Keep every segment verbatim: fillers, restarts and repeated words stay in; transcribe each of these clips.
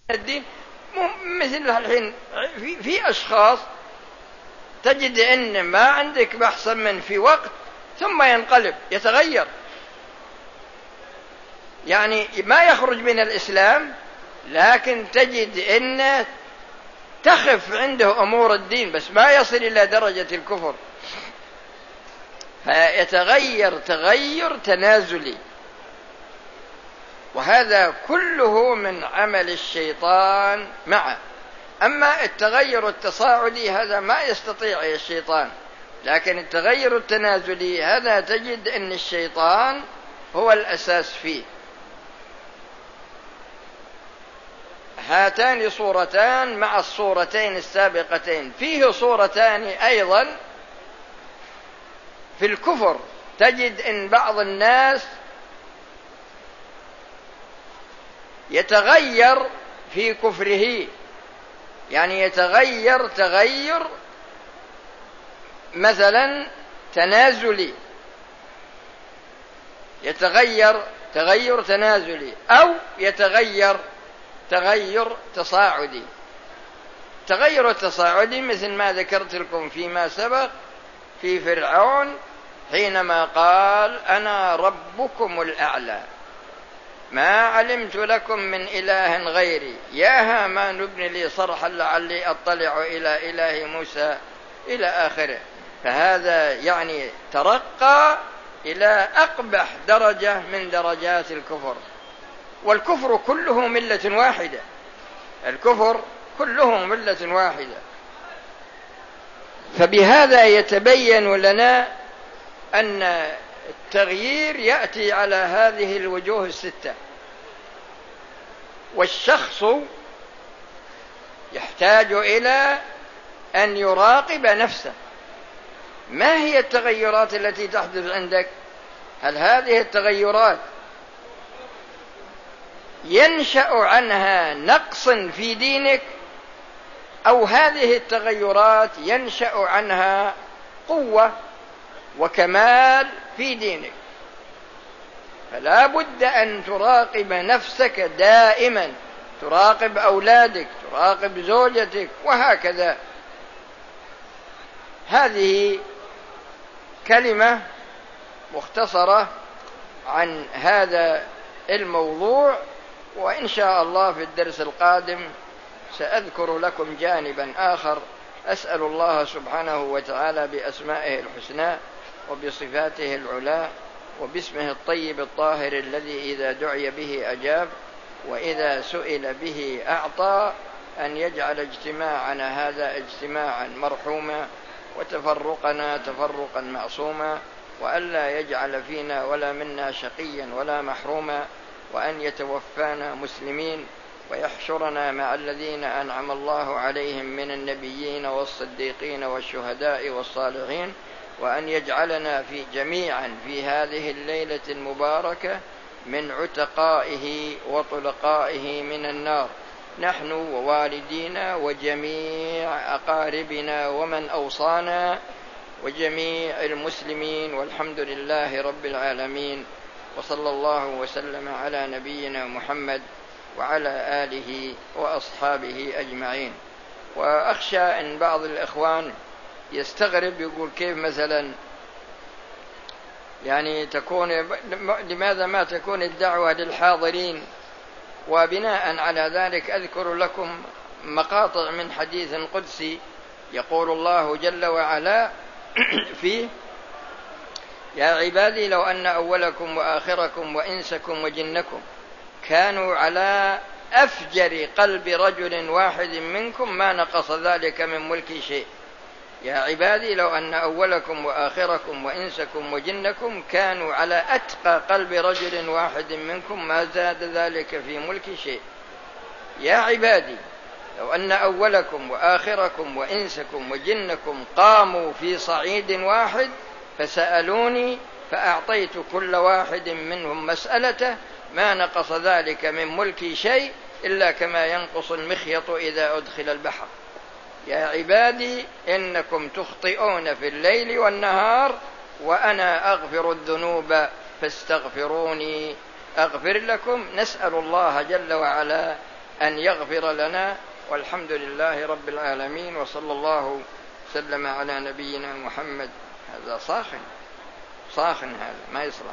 الدين. مثل الحين في, في أشخاص تجد أن ما عندك بحثا من في وقت ثم ينقلب يتغير، يعني ما يخرج من الإسلام لكن تجد أن تخف عنده أمور الدين بس ما يصل إلى درجة الكفر، فيتغير تغير تنازلي، وهذا كله من عمل الشيطان معه. أما التغير التصاعدي هذا ما يستطيع الشيطان، لكن التغير التنازلي هذا تجد أن الشيطان هو الأساس فيه. هاتان صورتان مع الصورتين السابقتين. فيه صورتان أيضا في الكفر، تجد أن بعض الناس يتغير في كفره، يعني يتغير تغير مثلا تنازلي، يتغير تغير تنازلي أو يتغير تغير تصاعدي. تغير التصاعدي مثل ما ذكرت لكم فيما سبق في فرعون حينما قال أنا ربكم الأعلى ما علمت لكم من إله غيري يا هامان ابن لي صرحا لعلي أطلع إلى إله موسى إلى آخره. فهذا يعني ترقى إلى أقبح درجة من درجات الكفر، والكفر كله ملة واحدة، الكفر كله ملة واحدة. فبهذا يتبين لنا أن التغيير يأتي على هذه الوجوه الستة، والشخص يحتاج إلى أن يراقب نفسه. ما هي التغيرات التي تحدث عندك؟ هل هذه التغيرات ينشأ عنها نقص في دينك، أو هذه التغيرات ينشأ عنها قوة وكمال في دينك؟ فلا بد أن تراقب نفسك دائما، تراقب أولادك، تراقب زوجتك، وهكذا. هذه كلمة مختصرة عن هذا الموضوع، وإن شاء الله في الدرس القادم سأذكر لكم جانبا آخر. أسأل الله سبحانه وتعالى بأسمائه الحسنى وبصفاته العلى وباسمه الطيب الطاهر الذي إذا دعي به أجاب وإذا سئل به أعطى أن يجعل اجتماعنا هذا اجتماعا مرحوما وتفرقنا تفرقا معصوما، وألا يجعل فينا ولا منا شقيا ولا محروما، وأن يتوفانا مسلمين ويحشرنا مع الذين أنعم الله عليهم من النبيين والصديقين والشهداء والصالحين، وأن يجعلنا في جميعا في هذه الليلة المباركة من عتقائه وطلقائه من النار، نحن ووالدينا وجميع أقاربنا ومن أوصانا وجميع المسلمين، والحمد لله رب العالمين. وصلى الله وسلم على نبينا محمد وعلى آله وأصحابه أجمعين. وأخشى أن بعض الإخوان يستغرب يقول كيف مثلا يعني تكون، لماذا ما تكون الدعوة للحاضرين؟ وبناء على ذلك أذكر لكم مقاطع من حديث قدسي يقول الله جل وعلا فيه: يا عبادي لو أن أولكم وآخركم وإنسكم وجنكم كانوا على أفجر قلب رجل واحد منكم ما نقص ذلك من ملكي شيء. يا عبادي لو أن أولكم وآخركم وإنسكم وجنكم كانوا على أتقى قلب رجل واحد منكم ما زاد ذلك في ملكي شيء. يا عبادي لو أن أولكم وآخركم وإنسكم وجنكم قاموا في صعيد واحد فسألوني فأعطيت كل واحد منهم مسألته ما نقص ذلك من ملكي شيء إلا كما ينقص المخيط إذا أدخل البحر. يا عبادي إنكم تخطئون في الليل والنهار وأنا أغفر الذنوب فاستغفروني أغفر لكم. نسأل الله جل وعلا أن يغفر لنا. والحمد لله رب العالمين، وصلى الله وسلم على نبينا محمد. هذا صاخن صاخن، هذا ما يصلح.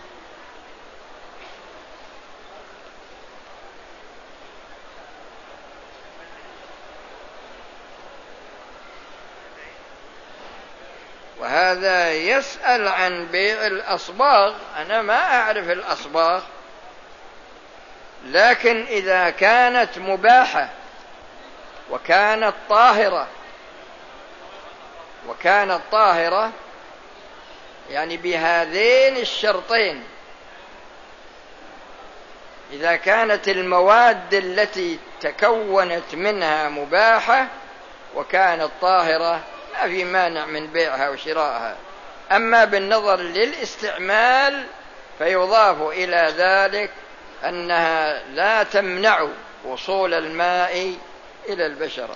وهذا يسأل عن بيع الأصباغ. أنا ما أعرف الأصباغ، لكن إذا كانت مباحة وكانت طاهرة وكانت طاهرة يعني بهذين الشرطين، إذا كانت المواد التي تكونت منها مباحة وكانت طاهرة ما في مانع من بيعها وشرائها. أما بالنظر للاستعمال فيضاف إلى ذلك أنها لا تمنع وصول الماء إلى البشرة.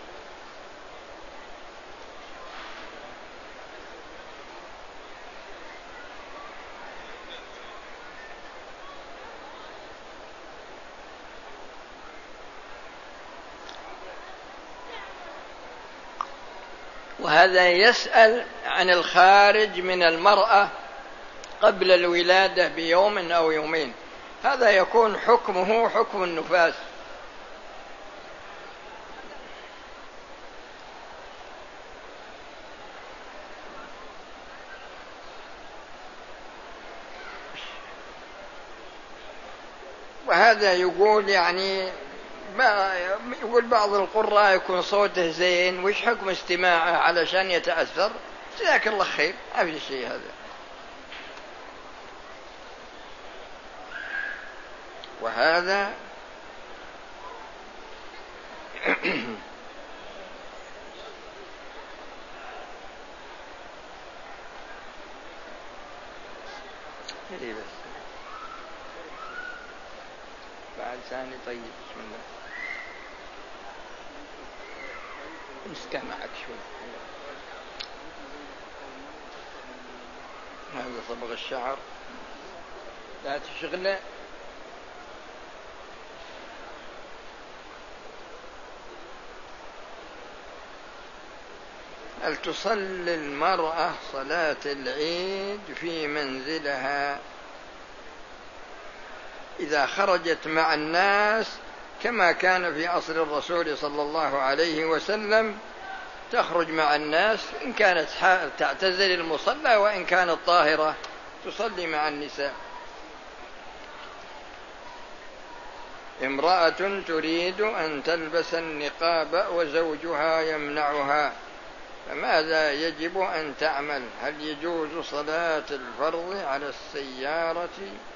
وهذا يسأل عن الخارج من المرأة قبل الولادة بيوم أو يومين، هذا يكون حكمه حكم النفاس. وهذا يقول يعني يقول بعض القراء يكون صوته زين، وش حكم استماعه علشان يتأثر؟ جزاك الله خير، ما في شيء هذا. وهذا بعد ثاني. طيب بسم الله، امسكه معك شوي. هذا صبغ الشعر لا تشغله. هل تصلي المرأة صلاة العيد في منزلها إذا خرجت مع الناس كما كان في عصر الرسول صلى الله عليه وسلم؟ تخرج مع الناس، إن كانت تعتزل المصلى، وإن كانت طاهرة تصلي مع النساء. امرأة تريد أن تلبس النقاب وزوجها يمنعها، فماذا يجب أن تعمل؟ هل يجوز صلاة الفرض على السيارة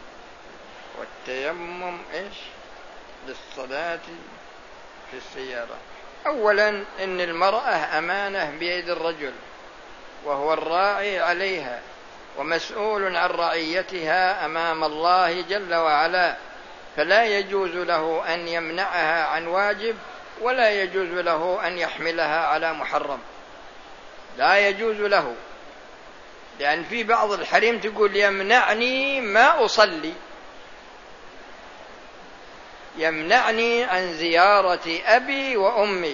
والتيمم إيش للصلاة في السيارة؟ أولا إن المرأة أمانة بيد الرجل، وهو الراعي عليها ومسؤول عن رعيتها أمام الله جل وعلا، فلا يجوز له أن يمنعها عن واجب، ولا يجوز له أن يحملها على محرم، لا يجوز له. لأن في بعض الحريم تقول يمنعني ما أصلي، يمنعني عن زيارة أبي وأمي،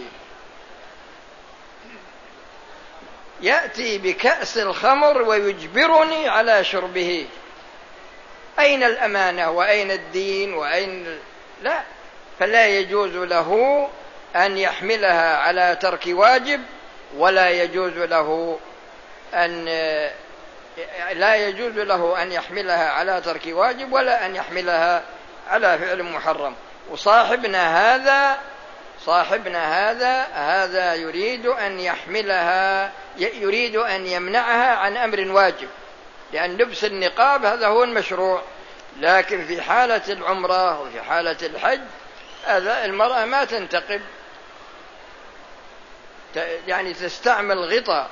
يأتي بكأس الخمر ويجبرني على شربه. أين الأمانة وأين الدين وأين؟ لا، فلا يجوز له أن يحملها على ترك واجب، ولا يجوز له أن لا يجوز له أن يحملها على ترك واجب، ولا أن يحملها على فعل محرم. وصاحبنا هذا صاحبنا هذا هذا يريد أن يحملها، يريد أن يمنعها عن أمر واجب، لأن لبس النقاب هذا هو المشروع. لكن في حالة العمرة وفي حالة الحج هذا المرأة ما تنتقب، يعني تستعمل غطاء.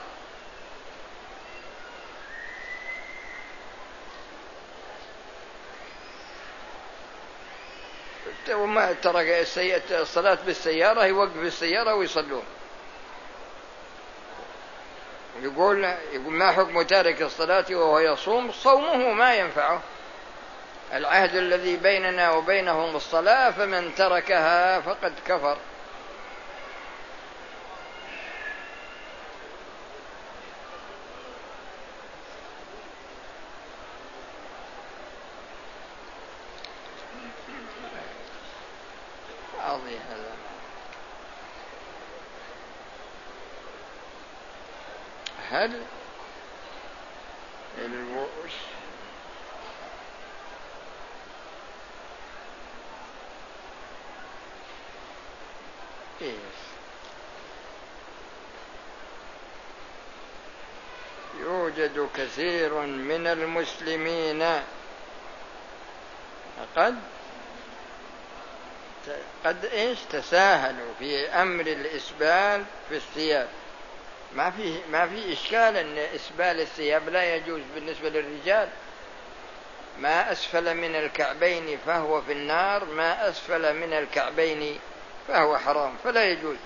وما ترك الصلاة بالسيارة يوقف السيارة ويصلون. يقول يقول ما حكم تارك الصلاة وهو يصوم؟ صومه ما ينفعه، العهد الذي بيننا وبينهم الصلاة، فمن تركها فقد كفر. هذا هل الوش يوجد كثير من المسلمين قد قد إيش تساهلوا في أمر الإسبال في الثياب. ما في ما في إشكال أن إسبال الثياب لا يجوز بالنسبة للرجال. ما أسفل من الكعبين فهو في النار، ما أسفل من الكعبين فهو حرام، فلا يجوز.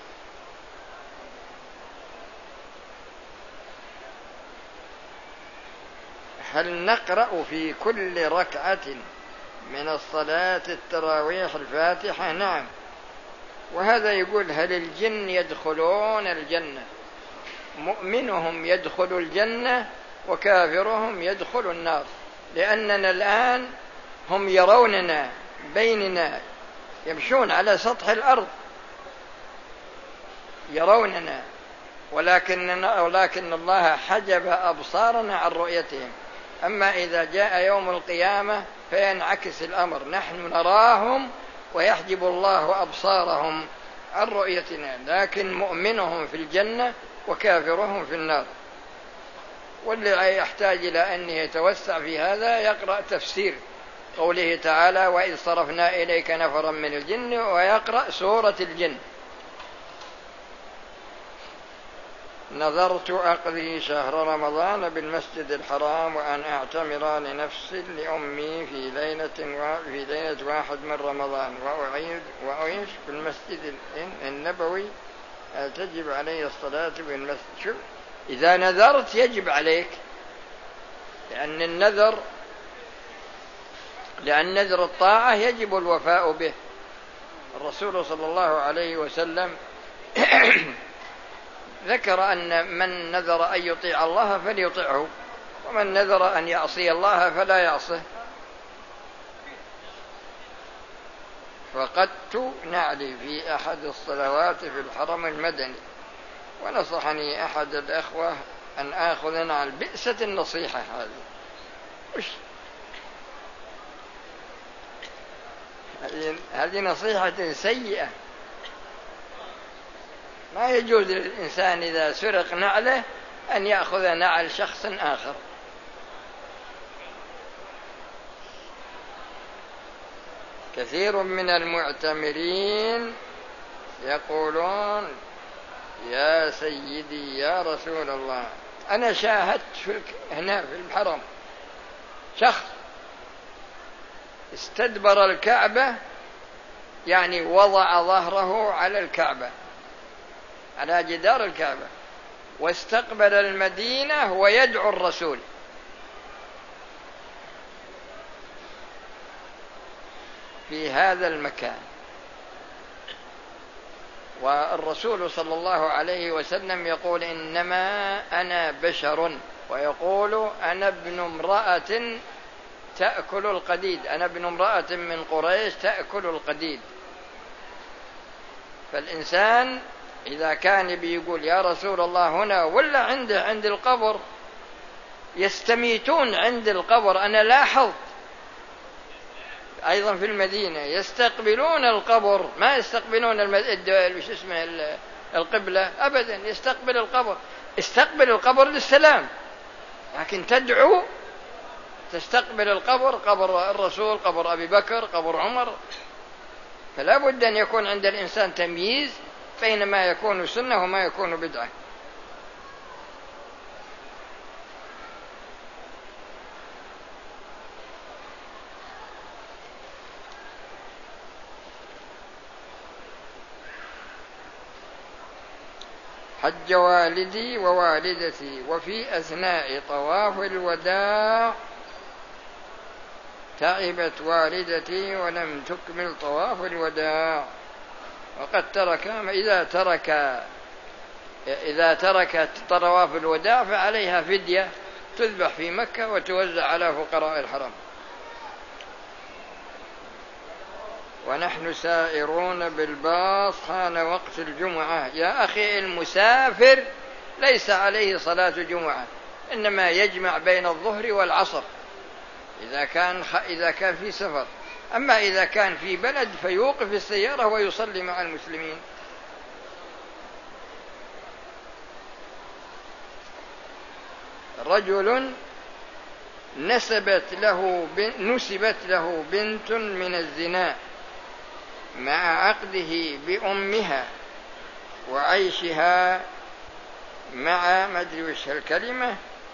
هل نقرأ في كل ركعة من الصلاة التراويح الفاتحة؟ نعم. وهذا يقول هل الجن يدخلون الجنة؟ مؤمنهم يدخل الجنة وكافرهم يدخل النار، لأننا الآن هم يروننا بيننا، يمشون على سطح الأرض يروننا، ولكن ولكن الله حجب أبصارنا عن رؤيتهم. أما إذا جاء يوم القيامة فينعكس الأمر، نحن نراهم ويحجب الله أبصارهم عن رؤيتنا، لكن مؤمنهم في الجنة وكافرهم في النار. واللي يحتاج إلى أن يتوسع في هذا يقرأ تفسير قوله تعالى وإذ صرفنا إليك نفرا من الجن، ويقرأ سورة الجن. نذرت أقضي شهر رمضان بالمسجد الحرام وأن أعتمر لنفسي لأمي في ليلة و... في ليلة واحد من رمضان، وأعيد وأعيش في المسجد النبوي، تجب علي الصلاة بالمسجد. شوف، إذا نذرت يجب عليك، لأن النذر لأن نذر الطاعة يجب الوفاء به. الرسول صلى الله عليه وسلم ذكر أن من نذر أن يطيع الله فليطيعه، ومن نذر أن يعصي الله فلا يعصه. فقدت نعلي في أحد الصلوات في الحرم المدني، ونصحني أحد الأخوة أن آخذ نعل. بئسة النصيحة هذه، هذه نصيحة سيئة. ما يجوز للإنسان إذا سرق نعله أن يأخذ نعل شخص آخر. كثير من المعتمرين يقولون يا سيدي يا رسول الله، أنا شاهدت هنا في الحرم شخص استدبر الكعبة، يعني وضع ظهره على الكعبة، على جدار الكعبة، واستقبل المدينة ويدعو الرسول. في هذا المكان، والرسول صلى الله عليه وسلم يقول إنما أنا بشر، ويقول أنا ابن امرأة تأكل القديد، أنا ابن امرأة من قريش تأكل القديد. فالإنسان إذا كان بيقول يا رسول الله هنا ولا عنده عند القبر، يستميتون عند القبر. أنا لاحظت أيضا في المدينة يستقبلون القبر، ما يستقبلون المد... اسمه القبلة أبدا، يستقبل القبر. استقبل القبر للسلام، لكن تدعو تستقبل القبر، قبر الرسول، قبر أبي بكر، قبر عمر. فلا بد أن يكون عند الإنسان تمييز بين ما يكون سنة وما يكون بدعة. حج والدي ووالدتي، وفي أثناء طواف الوداع تعبت والدتي ولم تكمل طواف الوداع. وقد ترك إذا ترك إذا تركت طواف الوداع فعليها فدية تذبح في مكة وتوزع على فقراء الحرم. ونحن سائرون بالباص حان وقت الجمعة. يا أخي المسافر ليس عليه صلاة جمعة، إنما يجمع بين الظهر والعصر إذا كان إذا كان في سفر. أما إذا كان في بلد فيوقف السيارة ويصلي مع المسلمين. رجل نسبت له نسبت له بنت من الزنا مع عقده بأمها وعيشها مع ما أدري وش الكلمة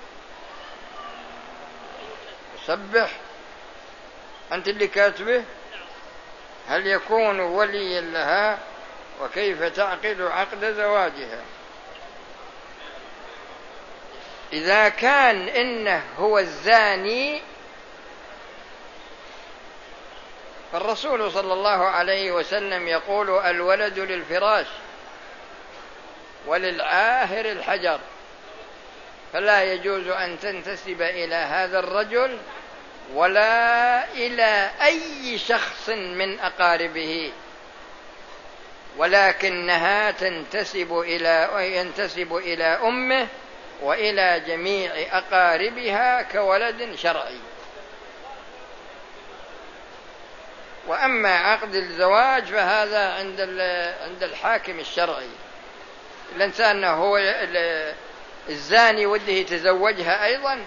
سبح أنت اللي كاتبه. هل يكون وليا لها؟ وكيف تعقد عقد زواجها؟ إذا كان إنه هو الزاني فالرسول صلى الله عليه وسلم يقول الولد للفراش وللعاهر الحجر، فلا يجوز أن تنتسب إلى هذا الرجل ولا إلى أي شخص من أقاربه، ولكنها تنتسب إلى ينتسب إلى أمه وإلى جميع أقاربها كولد شرعي. وأما عقد الزواج فهذا عند عند الحاكم الشرعي. الإنسان هو الزاني وده يتزوجها أيضا،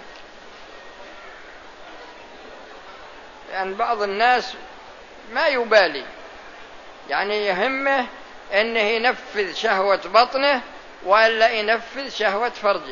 لأن بعض الناس ما يبالي، يعني يهمه أنه ينفذ شهوة بطنه ولا ينفذ شهوة فرجه.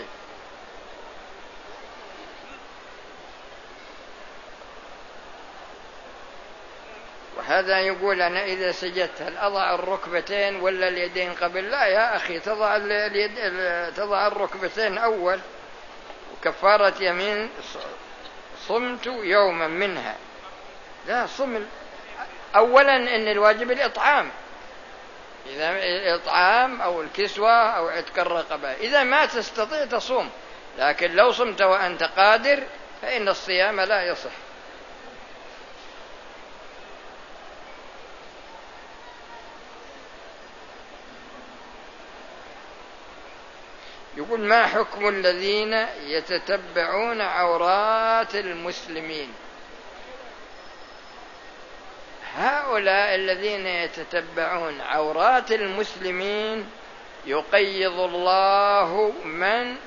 وهذا يقول أنا إذا سجدت هل أضع الركبتين ولا اليدين قبل؟ لا يا أخي، تضع اليد تضع الركبتين أول، وكفارة يمين صمت يوما منها. لا، صم أولا إن الواجب الإطعام، إذا الإطعام أو الكسوة أو عتق الرقبة. إذا ما تستطيع تصوم، لكن لو صمت وأنت قادر فإن الصيام لا يصح. يقول ما حكم الذين يتتبعون عورات المسلمين؟ هؤلاء الذين يتتبعون عورات المسلمين يقيض الله من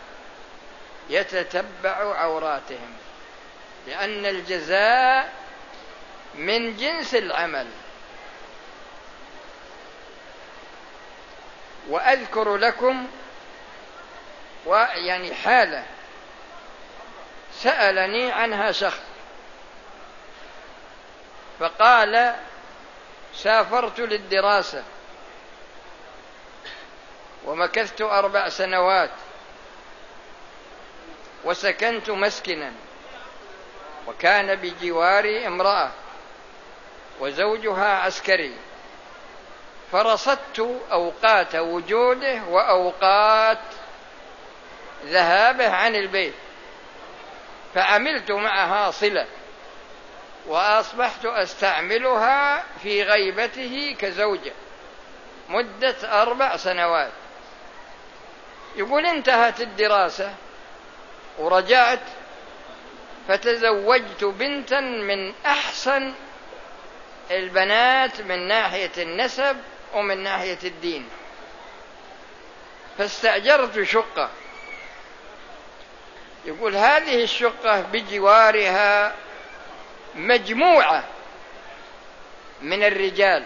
يتتبع عوراتهم، لأن الجزاء من جنس العمل. وأذكر لكم ويعني حالة سألني عنها شخص فقال سافرت للدراسة ومكثت أربع سنوات وسكنت مسكنا، وكان بجواري امرأة وزوجها عسكري، فرصدت أوقات وجوده وأوقات ذهابه عن البيت، فعملت معها صلة وأصبحت أستعملها في غيبته كزوجة مدة أربع سنوات. يقول انتهت الدراسة ورجعت فتزوجت بنتا من أحسن البنات من ناحية النسب ومن ناحية الدين، فاستأجرت شقة. يقول هذه الشقة بجوارها مجموعة من الرجال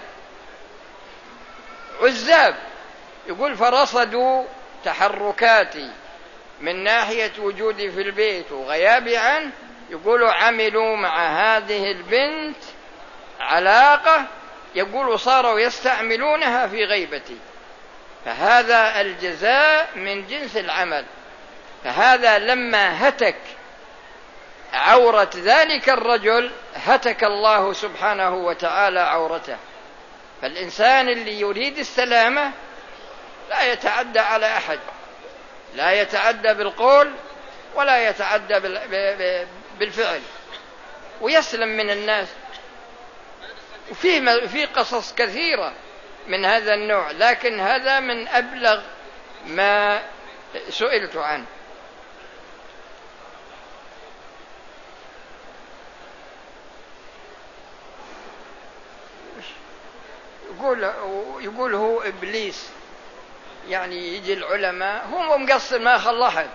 عزاب، يقول فرصدوا تحركاتي من ناحية وجودي في البيت وغيابي عنه، يقولوا عملوا مع هذه البنت علاقة، يقولوا صاروا يستعملونها في غيبتي، فهذا الجزاء من جنس العمل. فهذا لما هتك عورة ذلك الرجل هتك الله سبحانه وتعالى عورته. فالإنسان اللي يريد السلامة لا يتعدى على أحد، لا يتعدى بالقول ولا يتعدى بالفعل، ويسلم من الناس. وفيه في قصص كثيرة من هذا النوع، لكن هذا من أبلغ ما سئلت عنه. يقول يقول هو إبليس، يعني يجي العلماء هو مقصر ما خلى أحد،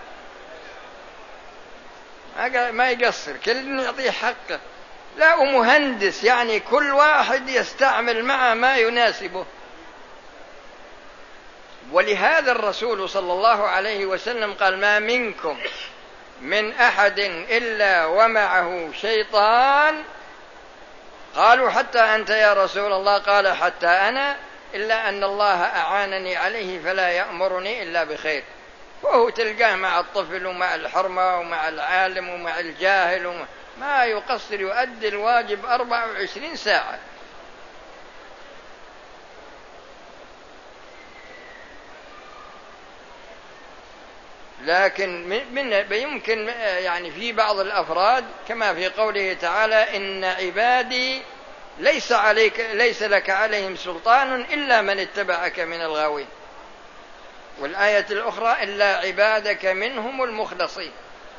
ما يقصر، كل يعطيه حقه. لا، ومهندس، يعني كل واحد يستعمل معه ما يناسبه. ولهذا الرسول صلى الله عليه وسلم قال: ما منكم من أحد إلا ومعه شيطان. قالوا: حتى أنت يا رسول الله؟ قال: حتى أنا، إلا أن الله أعانني عليه فلا يأمرني إلا بخير. وهو تلقاه مع الطفل ومع الحرمة ومع العالم ومع الجاهل ومع ما يقصر، يؤدي الواجب أربع وعشرين ساعة. لكن من يمكن يعني في بعض الأفراد، كما في قوله تعالى: إن عبادي ليس عليك ليس لك عليهم سلطان إلا من اتبعك من الغاوين. والآية الأخرى: إلا عبادك منهم المخلصين.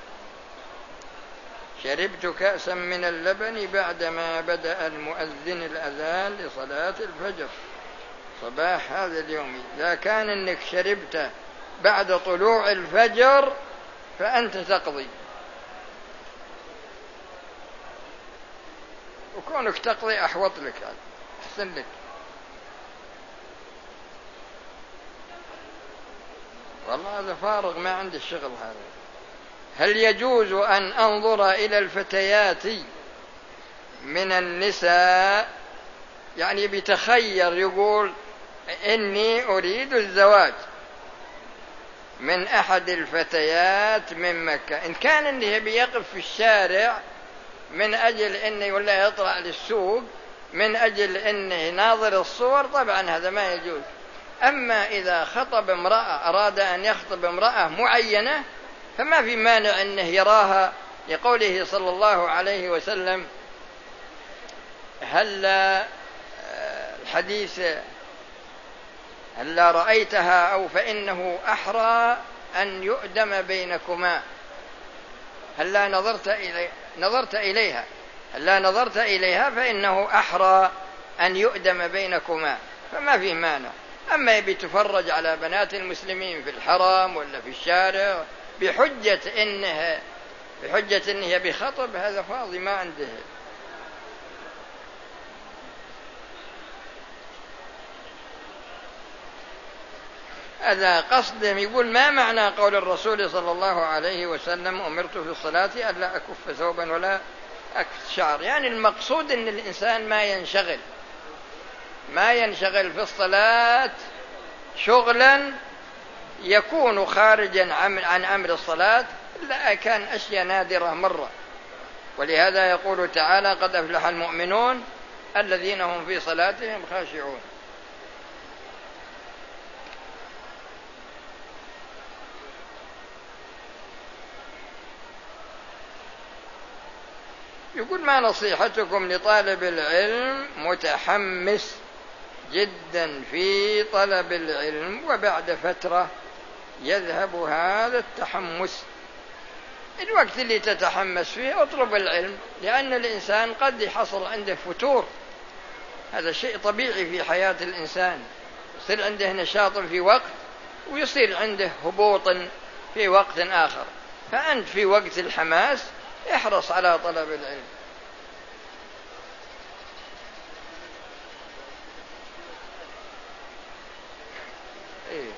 شربت كأسا من اللبن بعدما بدأ المؤذن الأذان لصلاة الفجر صباح هذا اليوم. إذا كان إنك شربت بعد طلوع الفجر فأنت تقضي، وكونك تقضي أحوط لك، أحسن لك. والله هذا فارغ، ما عندي الشغل هذا. هل يجوز أن أنظر إلى الفتيات من النساء؟ يعني بتخير، يقول: إني أريد الزواج من أحد الفتيات من مكة. إن كان إنه بيقف في الشارع من أجل إنه ولا يطلع للسوق من أجل إنه ناظر الصور، طبعا هذا ما يجوز. أما إذا خطب امرأة، أراد أن يخطب امرأة معينة، فما في مانع أنه يراها، لقوله صلى الله عليه وسلم: هل الحديث هل رأيتها أو فإنه أحرى أن يؤدم بينكما. هل لا نظرت إلي نظرت إليها هل لا نظرت إليها فإنه أحرى أن يؤدم بينكما، فما في مانع. أما بتفرج على بنات المسلمين في الحرم ولا في الشارع بحجة إنها بحجة إنها بخطب، هذا فاضي ما عنده. هذا قصدهم. يقول: ما معنى قول الرسول صلى الله عليه وسلم: أمرت في الصلاة ألا أكف ثوبا ولا أكف شعر؟ يعني المقصود أن الإنسان ما ينشغل ما ينشغل في الصلاة شغلا يكون خارجا عن أمر الصلاة، إلا كان أشياء نادرة مرة. ولهذا يقول تعالى: قد أفلح المؤمنون الذين هم في صلاتهم خاشعون. يقول: ما نصيحتكم لطالب العلم متحمس جدا في طلب العلم وبعد فترة يذهب هذا التحمس؟ الوقت اللي تتحمس فيه اطلب العلم، لأن الإنسان قد يحصل عنده فتور، هذا شيء طبيعي في حياة الإنسان. يصير عنده نشاط في وقت ويصير عنده هبوط في وقت آخر. فأنت في وقت الحماس احرص على طلب العلم. إيه.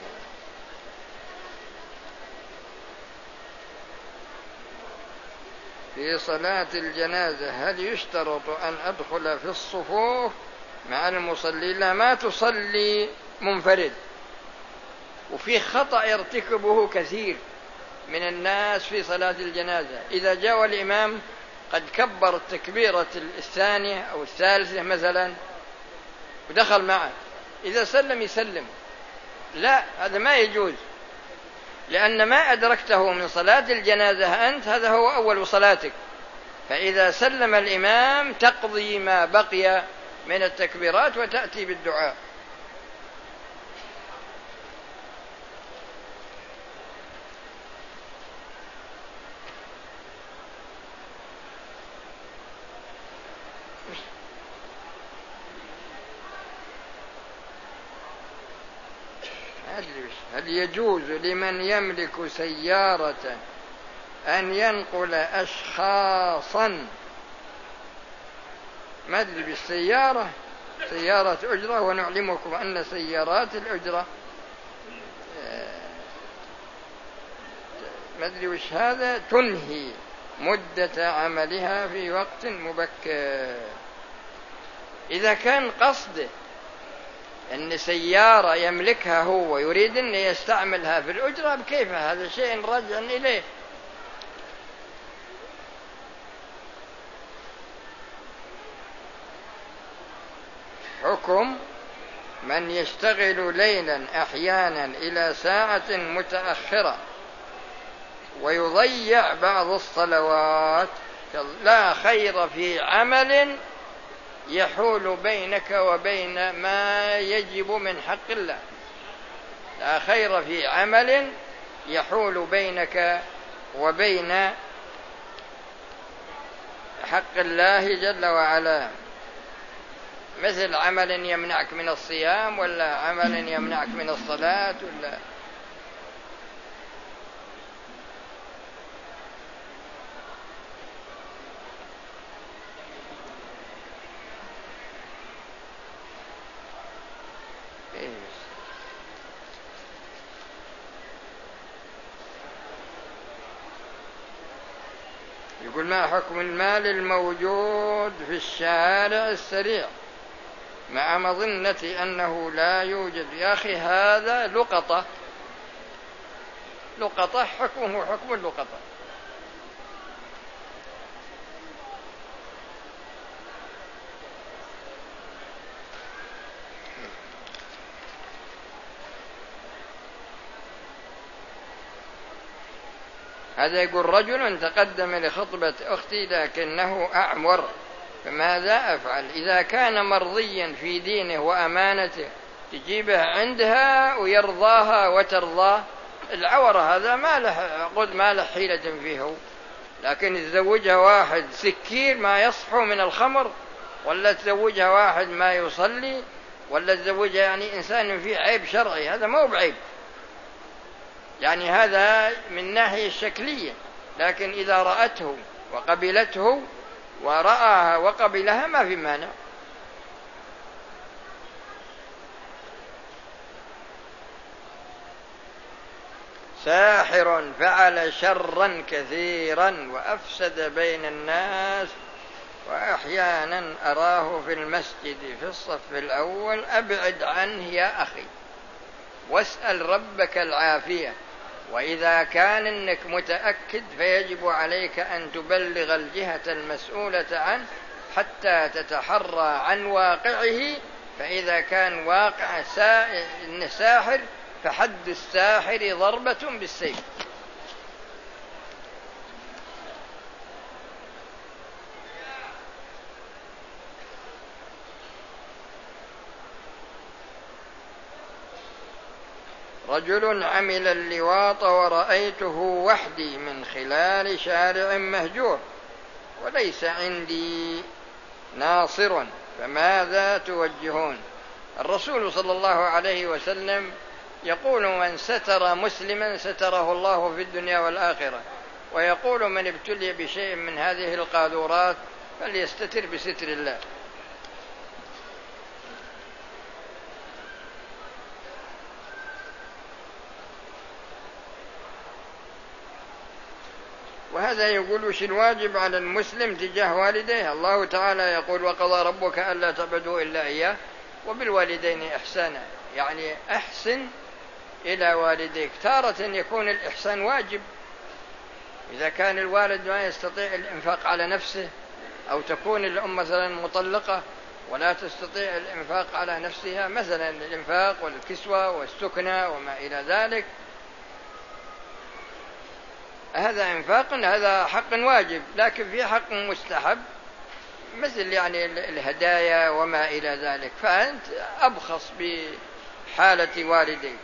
في صلاة الجنازة هل يشترط أن أدخل في الصفوف مع المصلين؟ لا، ما تصلي منفرد. وفي خطأ يرتكبه كثير من الناس في صلاة الجنازة: إذا جاء الإمام قد كبر التكبيرة الثانية أو الثالثة مثلا ودخل معه، إذا سلم يسلم. لا، هذا ما يجوز، لأن ما أدركته من صلاة الجنازة أنت هذا هو أول صلاتك، فإذا سلم الإمام تقضي ما بقي من التكبيرات وتأتي بالدعاء. هل يجوز لمن يملك سيارة أن ينقل أشخاصا، ما أدري بالسيارة، سيارة أجرة، ونعلمكم أن سيارات الأجرة ما أدري وش هذا تنهي مدة عملها في وقت مبكر. إذا كان قصده أن سيارة يملكها هو يريد أن يستعملها في الأجرة كيف، هذا شيء راجع إليه. حكم من يشتغل ليلا أحيانا إلى ساعة متأخرة ويضيع بعض الصلوات، لا خير في عمل يحول بينك وبين ما يجب من حق الله. لا خير في عمل يحول بينك وبين حق الله جل وعلا، مثل عمل يمنعك من الصيام ولا عمل يمنعك من الصلاة ولا. يقول ما حكم المال الموجود في الشارع السريع مع مظنة أنه لا يوجد؟ يا أخي هذا لقطة، لقطة حكمه حكم اللقطة. هذا يقول رجل تقدم لخطبة أختي لكنه أعور، فماذا أفعل؟ إذا كان مرضيا في دينه وأمانته تجيبه عندها ويرضاها وترضاه. العورة هذا ما له قد ما له حيلة فيه، لكن تزوجها واحد سكير ما يصحو من الخمر، ولا تزوجها واحد ما يصلي، ولا تزوجها يعني إنسان فيه عيب شرعي، هذا ما هو بعيب، يعني هذا من ناحية الشكلية. لكن إذا رأته وقبلته ورآها وقبلها ما في مانع. ساحر فعل شرا كثيرا وأفسد بين الناس، وأحيانا أراه في المسجد في الصف الأول، أبعد عنه يا أخي واسأل ربك العافية، وإذا كان إنك متأكد فيجب عليك أن تبلغ الجهة المسؤولة عنه حتى تتحرى عن واقعه. فإذا كان واقع ساحر فحد الساحر ضربة بالسيف. رجل عمل اللواط ورأيته وحدي من خلال شارع مهجور وليس عندي ناصر، فماذا توجهون؟ الرسول صلى الله عليه وسلم يقول من ستر مسلما ستره الله في الدنيا والآخرة، ويقول من ابتلي بشيء من هذه القاذورات فليستتر بستر الله. وهذا يقول وش الواجب على المسلم تجاه والديه؟ الله تعالى يقول وقضى ربك ألا تعبدوا إلا إياه وبالوالدين إحسانا، يعني أحسن إلى والديك. تارة يكون الإحسان واجب إذا كان الوالد ما يستطيع الإنفاق على نفسه، أو تكون الأم مثلا مطلقة ولا تستطيع الإنفاق على نفسها، مثلا الإنفاق والكسوة والسكنة وما إلى ذلك، هذا إنفاق، هذا حق واجب. لكن في حق مستحب مثل يعني الهدايا وما إلى ذلك، فأنت أبخص بحالة والديك.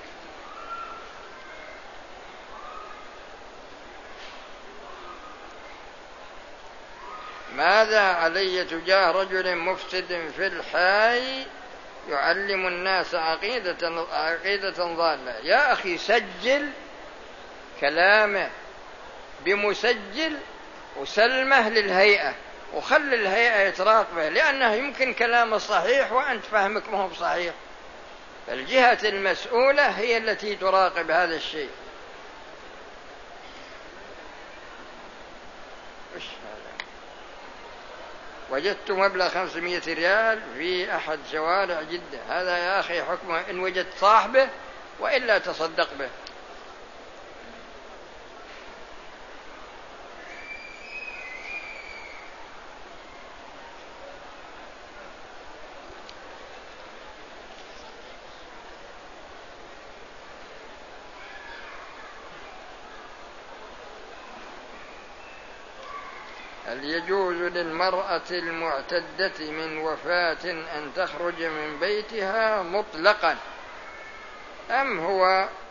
ماذا علي تجاه رجل مفسد في الحي يعلم الناس عقيدة, عقيدة ضالة؟ يا أخي سجل كلامه بمسجل وسلمه للهيئة، وخل الهيئة يتراقبه، لأنه يمكن كلامه صحيح وأنت فهمك ما هو بصحيح، فالجهة المسؤولة هي التي تراقب هذا الشيء. وجدت مبلغ خمسمائة ريال في أحد شوارع جدة، هذا يا أخي حكمه إن وجدت صاحبه، وإلا تصدق به. هل يجوز للمرأة المعتدة من وفاة أن تخرج من بيتها مطلقا، أم هو